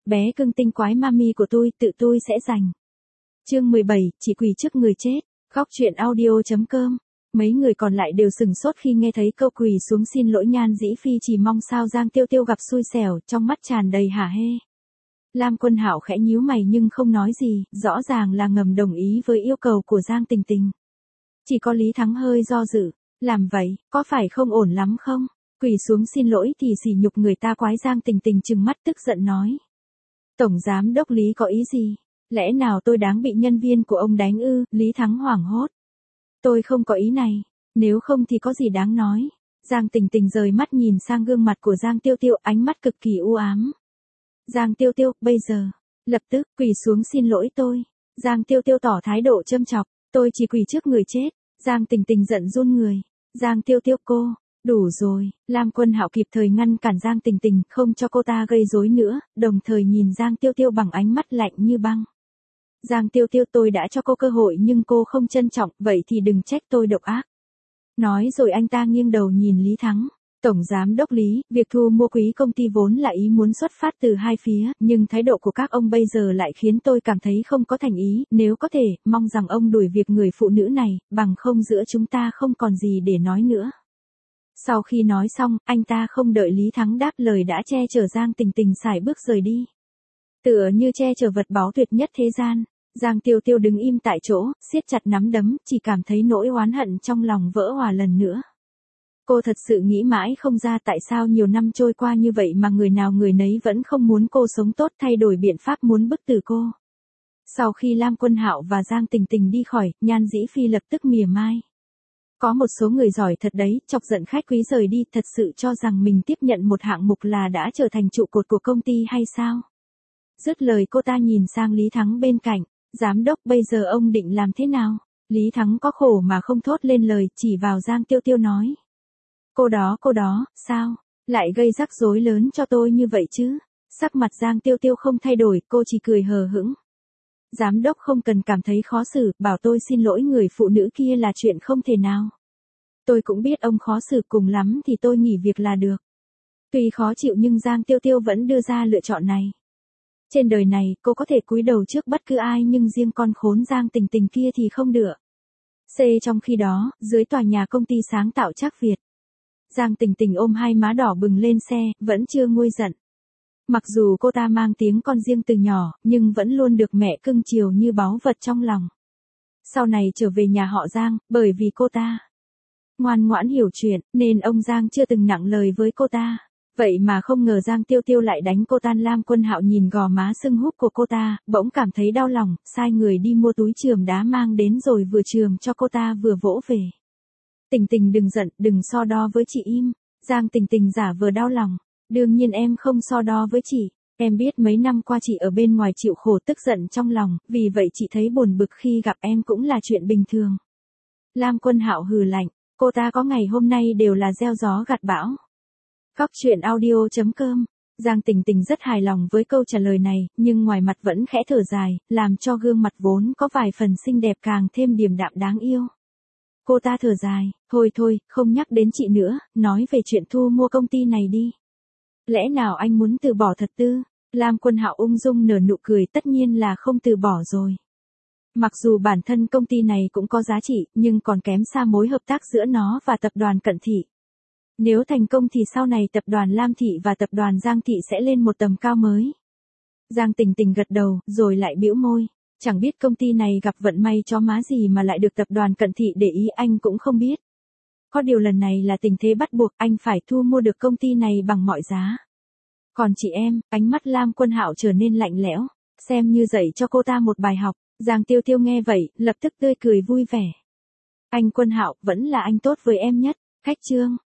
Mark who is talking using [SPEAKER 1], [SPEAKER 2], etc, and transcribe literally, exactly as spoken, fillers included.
[SPEAKER 1] bé cưng tinh quái mami của tôi, tự tôi sẽ giành. Chương mười bảy, chỉ quỳ trước người chết. Góc truyện audio.com. Mấy người còn lại đều sừng sốt khi nghe thấy câu quỳ xuống xin lỗi Nhan Dĩ Phi, chỉ mong sao Giang Tiêu Tiêu gặp xui xẻo, trong mắt tràn đầy hả hê. Lam Quân Hạo khẽ nhíu mày nhưng không nói gì, rõ ràng là ngầm đồng ý với yêu cầu của Giang Tình Tình. Chỉ có Lý Thắng hơi do dự, làm vậy, có phải không ổn lắm không? Quỳ xuống xin lỗi thì sỉ nhục người ta quái. Giang Tình Tình trừng mắt tức giận nói. Tổng giám đốc Lý có ý gì? Lẽ nào tôi đáng bị nhân viên của ông đánh ư? Lý Thắng hoảng hốt. Tôi không có ý này, nếu không thì có gì đáng nói. Giang Tình Tình rời mắt nhìn sang gương mặt của Giang Tiêu Tiêu, ánh mắt cực kỳ u ám. Giang Tiêu Tiêu, bây giờ, lập tức, quỳ xuống xin lỗi tôi. Giang Tiêu Tiêu tỏ thái độ châm chọc, tôi chỉ quỳ trước người chết. Giang Tình Tình giận run người. Giang Tiêu Tiêu cô, đủ rồi. Lam Quân Hạo kịp thời ngăn cản Giang Tình Tình, không cho cô ta gây rối nữa, đồng thời nhìn Giang Tiêu Tiêu bằng ánh mắt lạnh như băng. Giang Tiêu Tiêu, tôi đã cho cô cơ hội nhưng cô không trân trọng, vậy thì đừng trách tôi độc ác. Nói rồi anh ta nghiêng đầu nhìn Lý Thắng. Tổng giám đốc Lý, việc thu mua quý công ty vốn là ý muốn xuất phát từ hai phía, nhưng thái độ của các ông bây giờ lại khiến tôi cảm thấy không có thành ý, nếu có thể, mong rằng ông đuổi việc người phụ nữ này, bằng không giữa chúng ta không còn gì để nói nữa. Sau khi nói xong, anh ta không đợi Lý Thắng đáp lời đã che chở Giang Tình Tình sải bước rời đi. Tựa như che chở vật báu tuyệt nhất thế gian, Giang Tiêu Tiêu đứng im tại chỗ, siết chặt nắm đấm, chỉ cảm thấy nỗi oán hận trong lòng vỡ òa lần nữa. Cô thật sự nghĩ mãi không ra tại sao nhiều năm trôi qua như vậy mà người nào người nấy vẫn không muốn cô sống tốt, thay đổi biện pháp muốn bức tử cô. Sau khi Lam Quân Hạo và Giang Tình Tình đi khỏi, Nhan Dĩ Phi lập tức mỉa mai. Có một số người giỏi thật đấy, chọc giận khách quý rời đi, thật sự cho rằng mình tiếp nhận một hạng mục là đã trở thành trụ cột của công ty hay sao? Dứt lời cô ta nhìn sang Lý Thắng bên cạnh, giám đốc bây giờ ông định làm thế nào? Lý Thắng có khổ mà không thốt lên lời, chỉ vào Giang Tiêu Tiêu nói. Cô đó cô đó, sao? Lại gây rắc rối lớn cho tôi như vậy chứ? Sắc mặt Giang Tiêu Tiêu không thay đổi, cô chỉ cười hờ hững. Giám đốc không cần cảm thấy khó xử, bảo tôi xin lỗi người phụ nữ kia là chuyện không thể nào. Tôi cũng biết ông khó xử, cùng lắm thì tôi nghỉ việc là được. Tuy khó chịu nhưng Giang Tiêu Tiêu vẫn đưa ra lựa chọn này. Trên đời này, cô có thể cúi đầu trước bất cứ ai nhưng riêng con khốn Giang Tình Tình kia thì không được. C. Trong khi đó, dưới tòa nhà công ty sáng tạo Trác Việt, Giang Tình Tình ôm hai má đỏ bừng lên xe, vẫn chưa nguôi giận. Mặc dù cô ta mang tiếng con riêng từ nhỏ, nhưng vẫn luôn được mẹ cưng chiều như báu vật trong lòng. Sau này trở về nhà họ Giang, bởi vì cô ta ngoan ngoãn hiểu chuyện, nên ông Giang chưa từng nặng lời với cô ta. Vậy mà không ngờ Giang Tiêu Tiêu lại đánh cô tan. Lam Quân Hạo nhìn gò má sưng húp của cô ta, bỗng cảm thấy đau lòng, sai người đi mua túi chườm đá mang đến rồi vừa chườm cho cô ta vừa vỗ về. Tình Tình đừng giận, đừng so đo với chị im. Giang Tình Tình giả vờ đau lòng. Đương nhiên em không so đo với chị. Em biết mấy năm qua chị ở bên ngoài chịu khổ tức giận trong lòng, vì vậy chị thấy buồn bực khi gặp em cũng là chuyện bình thường. Lam Quân Hạo hừ lạnh, cô ta có ngày hôm nay đều là gieo gió gặt bão. Góc truyện audio.com. Giang Tình Tình rất hài lòng với câu trả lời này, nhưng ngoài mặt vẫn khẽ thở dài, làm cho gương mặt vốn có vài phần xinh đẹp càng thêm điềm đạm đáng yêu. Cô ta thở dài, thôi thôi, không nhắc đến chị nữa, nói về chuyện thu mua công ty này đi. Lẽ nào anh muốn từ bỏ thật tư? Lam Quân Hạo ung dung nở nụ cười, tất nhiên là không từ bỏ rồi. Mặc dù bản thân công ty này cũng có giá trị, nhưng còn kém xa mối hợp tác giữa nó và tập đoàn Cận Thị. Nếu thành công thì sau này tập đoàn Lam Thị và tập đoàn Giang Thị sẽ lên một tầm cao mới. Giang Tình Tình gật đầu, rồi lại bĩu môi. Chẳng biết công ty này gặp vận may chó má gì mà lại được tập đoàn Cận Thị để ý, anh cũng không biết. Có điều lần này là tình thế bắt buộc, anh phải thu mua được công ty này bằng mọi giá. Còn chị em, ánh mắt Lam Quân Hạo trở nên lạnh lẽo, xem như dạy cho cô ta một bài học. Giang Tiêu Tiêu nghe vậy, lập tức tươi cười vui vẻ. Anh Quân Hạo, vẫn là anh tốt với em nhất. Khách trương.